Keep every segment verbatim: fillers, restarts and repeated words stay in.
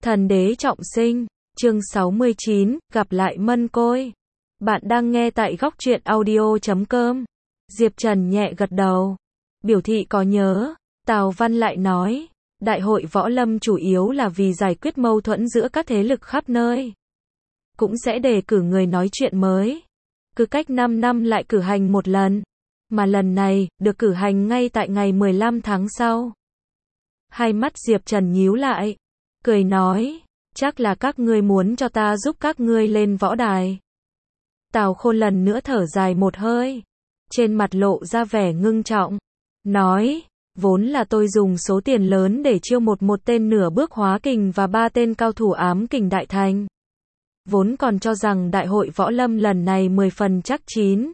Thần đế trọng sinh, chương sáu mươi chín, gặp lại Mân Côi. Bạn đang nghe tại góc truyện audio chấm com. Diệp Trần nhẹ gật đầu, biểu thị có nhớ. Tào Văn lại nói, đại hội võ lâm chủ yếu là vì giải quyết mâu thuẫn giữa các thế lực khắp nơi. Cũng sẽ đề cử người nói chuyện mới. Cứ cách năm năm lại cử hành một lần. Mà lần này, được cử hành ngay tại ngày mười lăm tháng sau. Hai mắt Diệp Trần nhíu lại, cười nói, chắc là các ngươi muốn cho ta giúp các ngươi lên võ đài. Tào Khôn lần nữa thở dài một hơi, trên mặt lộ ra vẻ ngưng trọng, nói, vốn là tôi dùng số tiền lớn để chiêu một một tên nửa bước hóa kình và ba tên cao thủ ám kình đại thành. Vốn còn cho rằng đại hội võ lâm lần này mười phần chắc chín.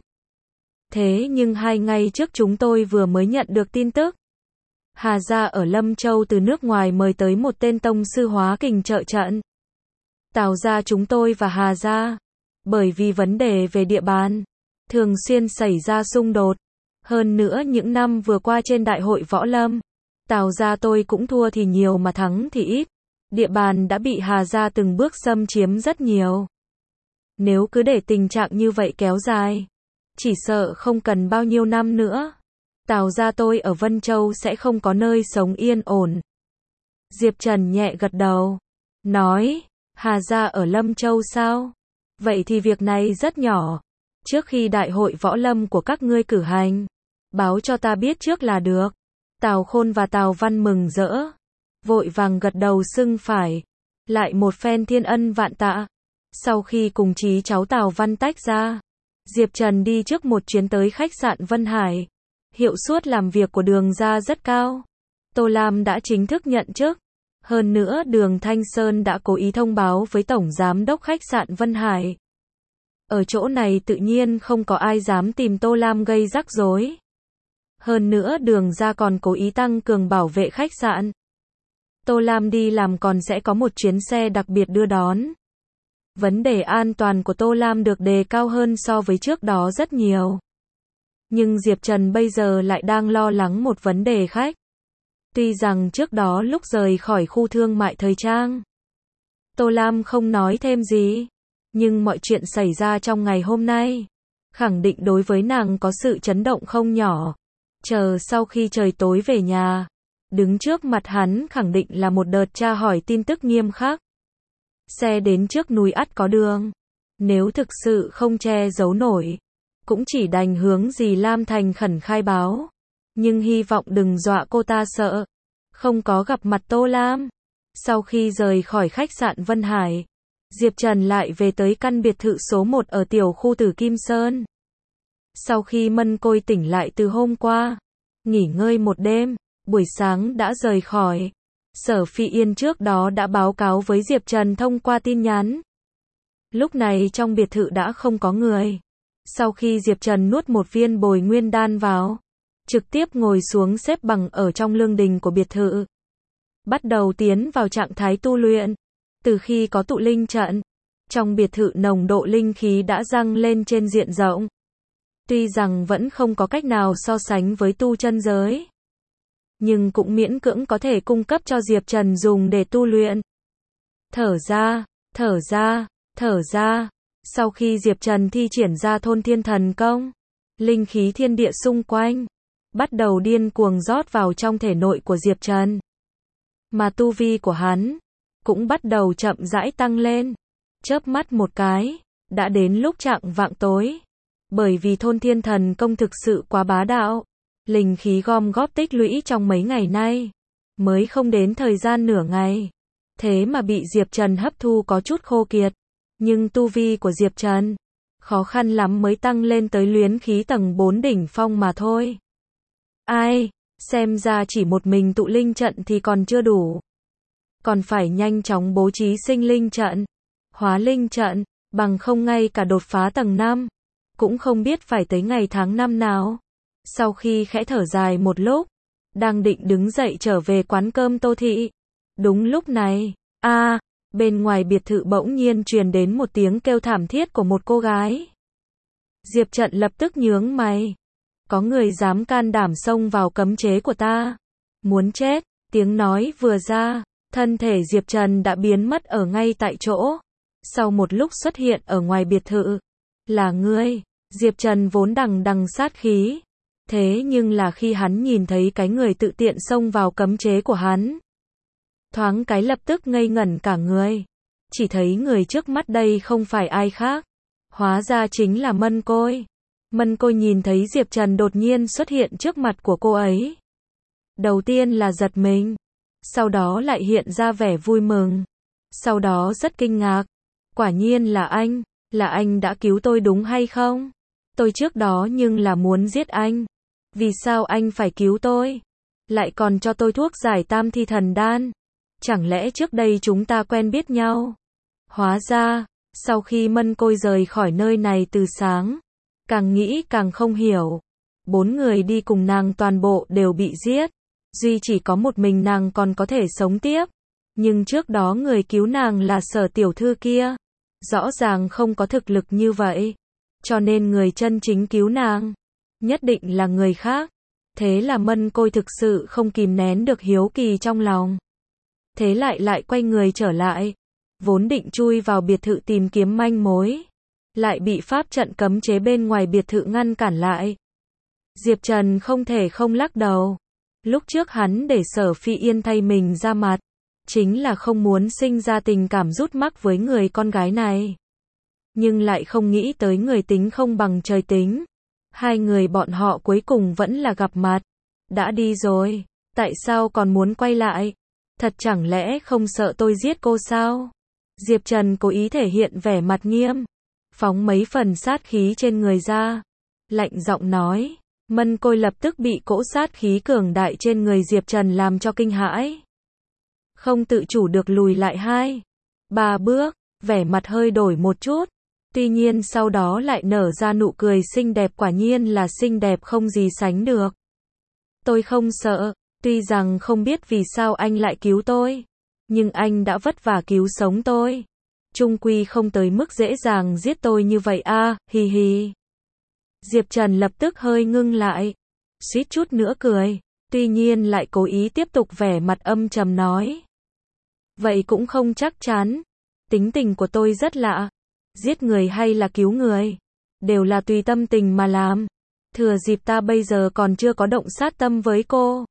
Thế nhưng hai ngày trước chúng tôi vừa mới nhận được tin tức. Hà gia ở Lâm Châu từ nước ngoài mời tới một tên tông sư hóa kình trợ trận. Tào gia chúng tôi và Hà gia, bởi vì vấn đề về địa bàn, thường xuyên xảy ra xung đột. Hơn nữa những năm vừa qua trên đại hội võ lâm, Tào gia tôi cũng thua thì nhiều mà thắng thì ít. Địa bàn đã bị Hà gia từng bước xâm chiếm rất nhiều. Nếu cứ để tình trạng như vậy kéo dài, chỉ sợ không cần bao nhiêu năm nữa, Tào gia tôi ở Vân Châu sẽ không có nơi sống yên ổn. Diệp Trần nhẹ gật đầu, nói, Hà gia ở Lâm Châu sao? Vậy thì việc này rất nhỏ. Trước khi đại hội võ lâm của các ngươi cử hành, báo cho ta biết trước là được. Tào Khôn và Tào Văn mừng rỡ, vội vàng gật đầu xưng phải, lại một phen thiên ân vạn tạ. Sau khi cùng chí cháu Tào Văn tách ra, Diệp Trần đi trước một chuyến tới khách sạn Vân Hải. Hiệu suất làm việc của Đường gia rất cao. Tô Lam đã chính thức nhận chức. Hơn nữa Đường Thanh Sơn đã cố ý thông báo với Tổng Giám đốc khách sạn Vân Hải. Ở chỗ này tự nhiên không có ai dám tìm Tô Lam gây rắc rối. Hơn nữa Đường gia còn cố ý tăng cường bảo vệ khách sạn. Tô Lam đi làm còn sẽ có một chuyến xe đặc biệt đưa đón. Vấn đề an toàn của Tô Lam được đề cao hơn so với trước đó rất nhiều. Nhưng Diệp Trần bây giờ lại đang lo lắng một vấn đề khác. Tuy rằng trước đó lúc rời khỏi khu thương mại thời trang, Tô Lam không nói thêm gì, nhưng mọi chuyện xảy ra trong ngày hôm nay, khẳng định đối với nàng có sự chấn động không nhỏ. Chờ sau khi trời tối về nhà, đứng trước mặt hắn khẳng định là một đợt tra hỏi tin tức nghiêm khắc. Xe đến trước núi ắt có đường. Nếu thực sự không che giấu nổi, cũng chỉ đành hướng dì Lam thành khẩn khai báo. Nhưng hy vọng đừng dọa cô ta sợ. Không có gặp mặt Tô Lam. Sau khi rời khỏi khách sạn Vân Hải, Diệp Trần lại về tới căn biệt thự số một ở tiểu khu Tử Kim Sơn. Sau khi Mân Côi tỉnh lại từ hôm qua, nghỉ ngơi một đêm, buổi sáng đã rời khỏi. Sở Phi Yên trước đó đã báo cáo với Diệp Trần thông qua tin nhắn. Lúc này trong biệt thự đã không có người. Sau khi Diệp Trần nuốt một viên bồi nguyên đan vào, trực tiếp ngồi xuống xếp bằng ở trong lương đình của biệt thự. Bắt đầu tiến vào trạng thái tu luyện. Từ khi có tụ linh trận, trong biệt thự nồng độ linh khí đã dâng lên trên diện rộng. Tuy rằng vẫn không có cách nào so sánh với tu chân giới, nhưng cũng miễn cưỡng có thể cung cấp cho Diệp Trần dùng để tu luyện. Thở ra, thở ra, thở ra. Sau khi Diệp Trần thi triển ra thôn thiên thần công, linh khí thiên địa xung quanh bắt đầu điên cuồng rót vào trong thể nội của Diệp Trần. Mà tu vi của hắn cũng bắt đầu chậm rãi tăng lên. Chớp mắt một cái, đã đến lúc chạng vạng tối. Bởi vì thôn thiên thần công thực sự quá bá đạo, linh khí gom góp tích lũy trong mấy ngày nay, mới không đến thời gian nửa ngày, thế mà bị Diệp Trần hấp thu có chút khô kiệt. Nhưng tu vi của Diệp Trần, khó khăn lắm mới tăng lên tới luyến khí tầng bốn đỉnh phong mà thôi. Ai, xem ra chỉ một mình tụ linh trận thì còn chưa đủ. Còn phải nhanh chóng bố trí sinh linh trận, hóa linh trận, bằng không ngay cả đột phá tầng năm, cũng không biết phải tới ngày tháng năm nào. Sau khi khẽ thở dài một lúc, đang định đứng dậy trở về quán cơm Tô Thị. Đúng lúc này, a à, bên ngoài biệt thự bỗng nhiên truyền đến một tiếng kêu thảm thiết của một cô gái. Diệp Trần lập tức nhướng mày. Có người dám can đảm xông vào cấm chế của ta. Muốn chết, tiếng nói vừa ra, Thân thể Diệp Trần đã biến mất ở ngay tại chỗ. Sau một lúc xuất hiện ở ngoài biệt thự. Là ngươi. Diệp Trần vốn đằng đằng sát khí. Thế nhưng là khi hắn nhìn thấy cái người tự tiện xông vào cấm chế của hắn. Thoáng cái lập tức ngây ngẩn cả người. Chỉ thấy người trước mắt đây không phải ai khác. Hóa ra chính là Mân Côi. Mân Côi nhìn thấy Diệp Trần đột nhiên xuất hiện trước mặt của cô ấy. Đầu tiên là giật mình. Sau đó lại hiện ra vẻ vui mừng. Sau đó rất kinh ngạc. Quả nhiên là anh. Là anh đã cứu tôi đúng hay không? Tôi trước đó nhưng là muốn giết anh. Vì sao anh phải cứu tôi? Lại còn cho tôi thuốc giải tam thi thần đan. Chẳng lẽ trước đây chúng ta quen biết nhau? Hóa ra, sau khi Mân Côi rời khỏi nơi này từ sáng, càng nghĩ càng không hiểu. Bốn người đi cùng nàng toàn bộ đều bị giết. Duy chỉ có một mình nàng còn có thể sống tiếp. Nhưng trước đó người cứu nàng là Sở tiểu thư kia. Rõ ràng không có thực lực như vậy. Cho nên người chân chính cứu nàng nhất định là người khác. Thế là Mân Côi thực sự không kìm nén được hiếu kỳ trong lòng. Thế lại lại quay người trở lại. Vốn định chui vào biệt thự tìm kiếm manh mối. Lại bị pháp trận cấm chế bên ngoài biệt thự ngăn cản lại. Diệp Trần không thể không lắc đầu. Lúc trước hắn để Sở Phi Yên thay mình ra mặt. Chính là không muốn sinh ra tình cảm rút mắc với người con gái này. Nhưng lại không nghĩ tới người tính không bằng trời tính. Hai người bọn họ cuối cùng vẫn là gặp mặt. Đã đi rồi. Tại sao còn muốn quay lại? Thật chẳng lẽ không sợ tôi giết cô sao? Diệp Trần cố ý thể hiện vẻ mặt nghiêm. Phóng mấy phần sát khí trên người ra. Lạnh giọng nói. Mân Côi lập tức bị cỗ sát khí cường đại trên người Diệp Trần làm cho kinh hãi. Không tự chủ được lùi lại hai. Ba bước. Vẻ mặt hơi đổi một chút. Tuy nhiên sau đó lại nở ra nụ cười xinh đẹp, quả nhiên là xinh đẹp không gì sánh được. Tôi không sợ. Tuy rằng không biết vì sao anh lại cứu tôi. Nhưng anh đã vất vả cứu sống tôi. Chung quy không tới mức dễ dàng giết tôi như vậy a, à, hi hi. Diệp Trần lập tức hơi ngưng lại. Suýt chút nữa cười. Tuy nhiên lại cố ý tiếp tục vẻ mặt âm trầm nói. Vậy cũng không chắc chắn. Tính tình của tôi rất lạ. Giết người hay là cứu người. Đều là tùy tâm tình mà làm. Thừa dịp ta bây giờ còn chưa có động sát tâm với cô.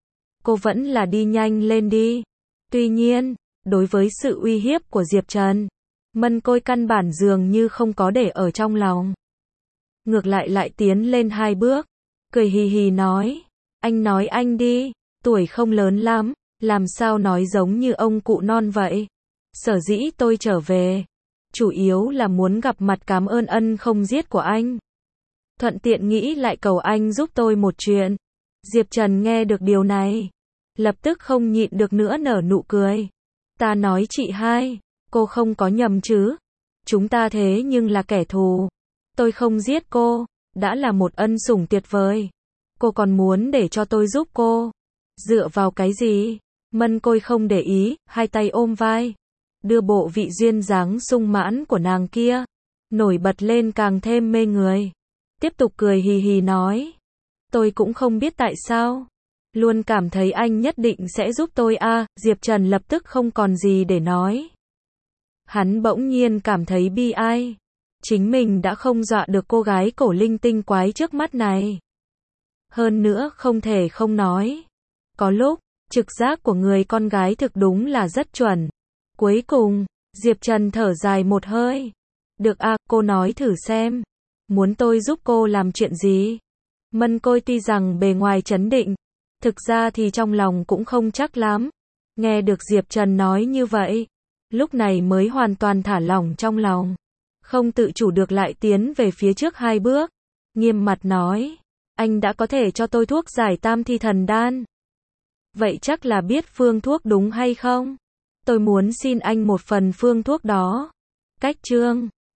Cô vẫn là đi nhanh lên đi. Tuy nhiên, đối với sự uy hiếp của Diệp Trần, Mân Côi căn bản dường như không có để ở trong lòng. Ngược lại lại tiến lên hai bước. Cười hì hì nói. Anh nói anh đi. Tuổi không lớn lắm. Làm sao nói giống như ông cụ non vậy. Sở dĩ tôi trở về. Chủ yếu là muốn gặp mặt cảm ơn ân không giết của anh. Thuận tiện nghĩ lại cầu anh giúp tôi một chuyện. Diệp Trần nghe được điều này. Lập tức không nhịn được nữa nở nụ cười. Ta nói chị hai. Cô không có nhầm chứ. Chúng ta thế nhưng là kẻ thù. Tôi không giết cô. Đã là một ân sủng tuyệt vời. Cô còn muốn để cho tôi giúp cô. Dựa vào cái gì? Mân Côi không để ý. Hai tay ôm vai. Đưa bộ vị duyên dáng sung mãn của nàng kia. Nổi bật lên càng thêm mê người. Tiếp tục cười hì hì nói. Tôi cũng không biết tại sao. Luôn cảm thấy anh nhất định sẽ giúp tôi a. À, Diệp Trần lập tức không còn gì để nói. Hắn bỗng nhiên cảm thấy bi ai. Chính mình đã không dọa được cô gái cổ linh tinh quái trước mắt này. Hơn nữa không thể không nói. Có lúc, trực giác của người con gái thực đúng là rất chuẩn. Cuối cùng, Diệp Trần thở dài một hơi. Được à, cô nói thử xem. Muốn tôi giúp cô làm chuyện gì? Mân Côi tuy rằng bề ngoài trấn định. Thực ra thì trong lòng cũng không chắc lắm. Nghe được Diệp Trần nói như vậy. Lúc này mới hoàn toàn thả lỏng trong lòng. Không tự chủ được lại tiến về phía trước hai bước. Nghiêm mặt nói. Anh đã có thể cho tôi thuốc giải tam thi thần đan. Vậy chắc là biết phương thuốc đúng hay không? Tôi muốn xin anh một phần phương thuốc đó. Cách chương